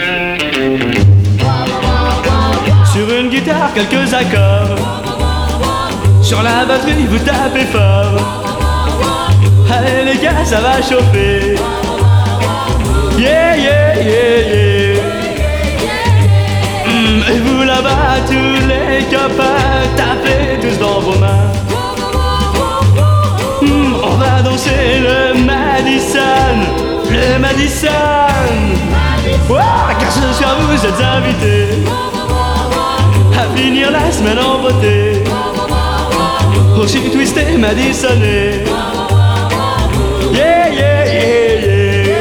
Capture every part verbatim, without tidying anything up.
Sur une guitare, quelques accords. Sur la batterie, vous tapez fort. Allez les gars, ça va chauffer. Yeah, yeah, yeah, yeah. Mm, et vous là-bas, tous les copains, tapez tous dans vos mains. Mm, on va danser le Madison, le Madison. Wow, car ce soir vous êtes invités à finir la semaine en beauté. Aussi twisté, Madisonné. Yeah, yeah, yeah, yeah.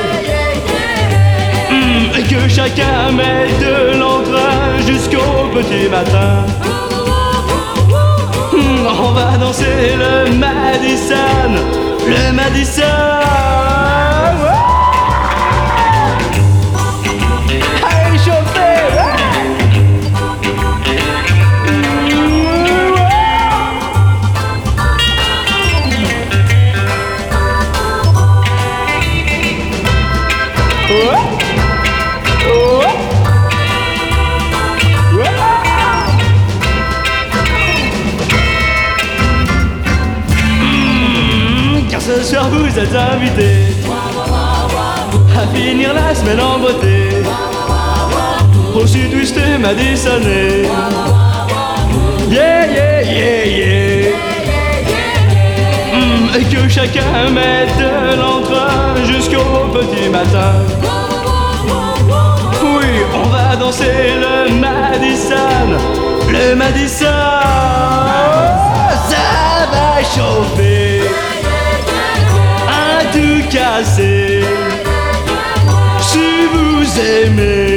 Mm, et que chacun mette de l'entrain jusqu'au petit matin. Mm, on va danser le Madison, le Madison. Allez chauffer, ce soir vous êtes invités à finir la semaine en beauté. Aussi twisté, Madisonné. Yeah, yeah, yeah, yeah. Mm, et que chacun mette de l'entrain jusqu'au petit matin. Oui, on va danser le Madison, le Madison. Ça va chauffer, tout casser. Si vous aimez